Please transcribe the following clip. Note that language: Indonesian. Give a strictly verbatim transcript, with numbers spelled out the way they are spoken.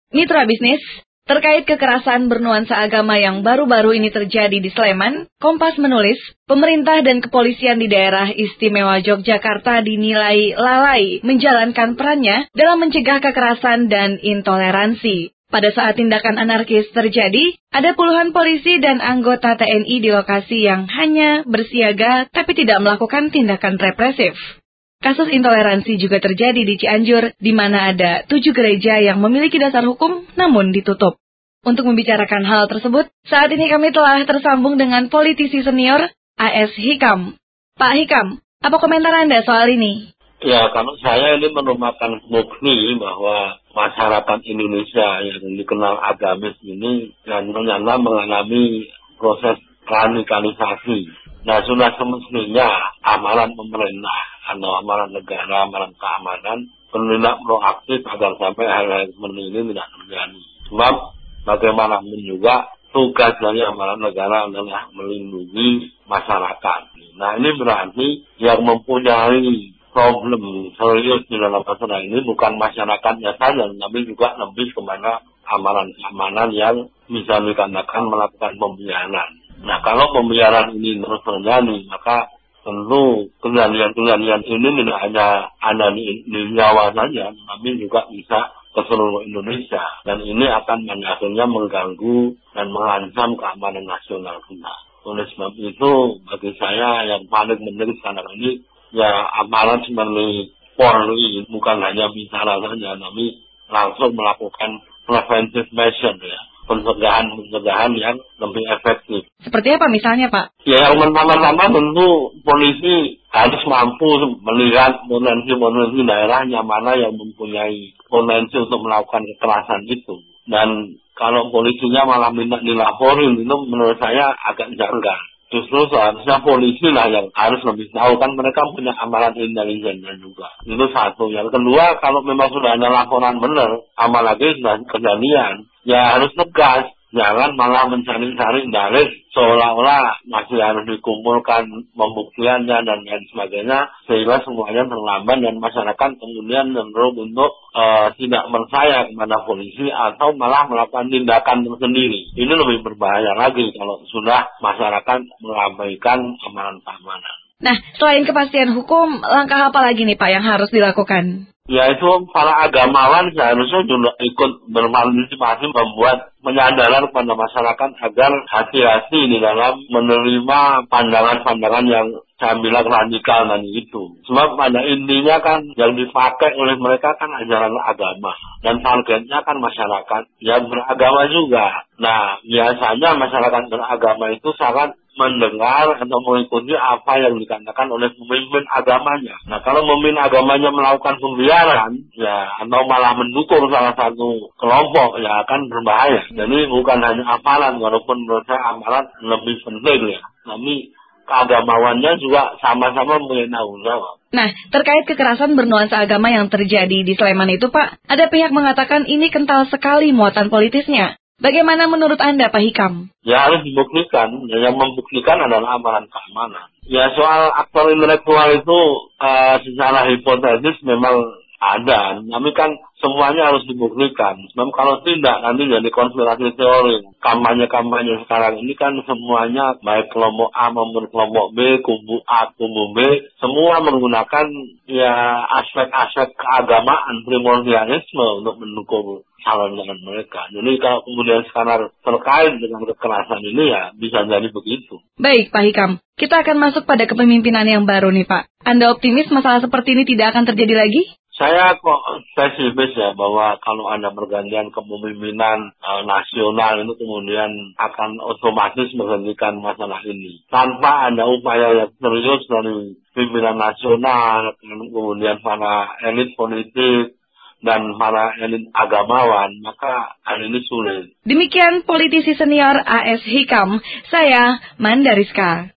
Mitra bisnis, terkait kekerasan bernuansa agama yang baru-baru ini terjadi di Sleman, Kompas menulis, pemerintah dan kepolisian di daerah istimewa Yogyakarta dinilai lalai menjalankan perannya dalam mencegah kekerasan dan intoleransi. Pada saat tindakan anarkis terjadi, ada puluhan polisi dan anggota T N I di lokasi yang hanya bersiaga tapi tidak melakukan tindakan represif. Kasus intoleransi juga terjadi di Cianjur, di mana ada tujuh gereja yang memiliki dasar hukum namun ditutup. Untuk membicarakan hal tersebut, saat ini kami telah tersambung dengan politisi senior A S Hikam. Pak Hikam, apa komentar Anda soal ini? Ya, kalau saya ini merupakan bukti bahwa masyarakat Indonesia yang dikenal agamis ini dan ternyata mengalami proses radikalisasi. Nah, sudah semestinya amalan pemerintah atau amalan negara, amalan keamanan bertindak proaktif agar sampai hal-hal seperti ini tidak terjadi. Sebab bagaimanapun juga tugas dari amalan negara adalah melindungi masyarakat. Nah, ini berarti yang mempunyai problem serius di dalam masalah ini bukan masyarakatnya saja, tapi juga lebih kepada amalan keamanan yang bisa dikatakan melakukan pembiaran. Nah, kalau pembiaran ini terus terjadi, maka tentu kejadian-kejadian ini tidak hanya ada di, di Jawa saja, tapi juga bisa ke seluruh Indonesia. Dan ini akan akhirnya mengganggu dan mengancam keamanan nasional kita. Oleh sebab itu, bagi saya yang paling penting sekarang ini, ya amalan seperti Polri bukan hanya bicara saja, tapi langsung melakukan preventive measure, ya, pencegahan-pencegahan yang lebih efektif. Seperti apa misalnya, Pak? Ya, yang pertama-tama tentu polisi harus mampu melihat potensi-potensi daerahnya mana yang mempunyai potensi untuk melakukan kekerasan itu. Dan kalau polisinya malah minta dilaporin, itu menurut saya agak janggal. Justru seharusnya polisi lah yang harus lebih tahu, kan mereka punya amalan intelijennya juga. Itu satu. Yang kedua, kalau memang sudah ada laporan benar, apalagi sudah kejadian, ya harus tegas. Jangan malah mencari-cari dalih seolah-olah masih harus dikumpulkan pembuktiannya dan lain sebagainya, sehingga semuanya terlambat dan masyarakat kemudian cenderung untuk uh, tidak percaya kepada polisi atau malah melakukan tindakan tersendiri. Ini lebih berbahaya lagi kalau sudah masyarakat mengabaikan amanan keamanan. Nah, selain kepastian hukum, langkah apa lagi nih Pak yang harus dilakukan? Yaitu para agamawan seharusnya juga ikut berpartisipasi membuat penyadaran kepada masyarakat agar hati-hati di dalam menerima pandangan-pandangan yang saya bilang radikal tadi itu. Sebab pada intinya kan yang dipakai oleh mereka kan ajaran agama. Dan targetnya kan masyarakat yang beragama juga. Nah, biasanya masyarakat beragama itu sangat mendengar atau mengikuti apa yang dikatakan oleh pemimpin agamanya. Nah, kalau pemimpin agamanya melakukan pembiaran, ya, atau malah mendukung salah satu kelompok, ya akan berbahaya. Jadi bukan hanya amalan, walaupun menurut saya amalan lebih penting, ya. Tapi keagamawannya juga sama-sama mempunyai tanggung jawab. Nah, terkait kekerasan bernuansa agama yang terjadi di Sleman itu, Pak, ada pihak mengatakan ini kental sekali muatan politisnya. Bagaimana menurut Anda, Pak Hikam? Ya, harus dibuktikan. Yang membuktikan adalah amalan keamanan. Ya, soal aktor intelektual itu uh, secara hipotetis memang ada. Tapi kan semuanya harus dibuktikan. Sebab kalau tidak, nanti jadi konspirasi teori. Kampanye-kampanye sekarang ini kan semuanya, baik kelompok A maupun kelompok B, kubu A, kubu B, semua menggunakan ya aspek-aspek keagamaan, primordialisme untuk mendukung calon-calon mereka. Jadi kalau kemudian sekarang terkait dengan kekerasan ini, ya bisa jadi begitu. Baik, Pak Hikam. Kita akan masuk pada kepemimpinan yang baru nih, Pak. Anda optimis masalah seperti ini tidak akan terjadi lagi? Saya kok pesimis ya bahwa kalau ada pergantian kepemimpinan e, nasional itu kemudian akan otomatis menghentikan masalah ini. Tanpa ada upaya yang serius dari pimpinan nasional, kemudian para elit politik, dan para elit agamawan, maka hal ini sulit. Demikian politisi senior A S Hikam, saya Mandariska.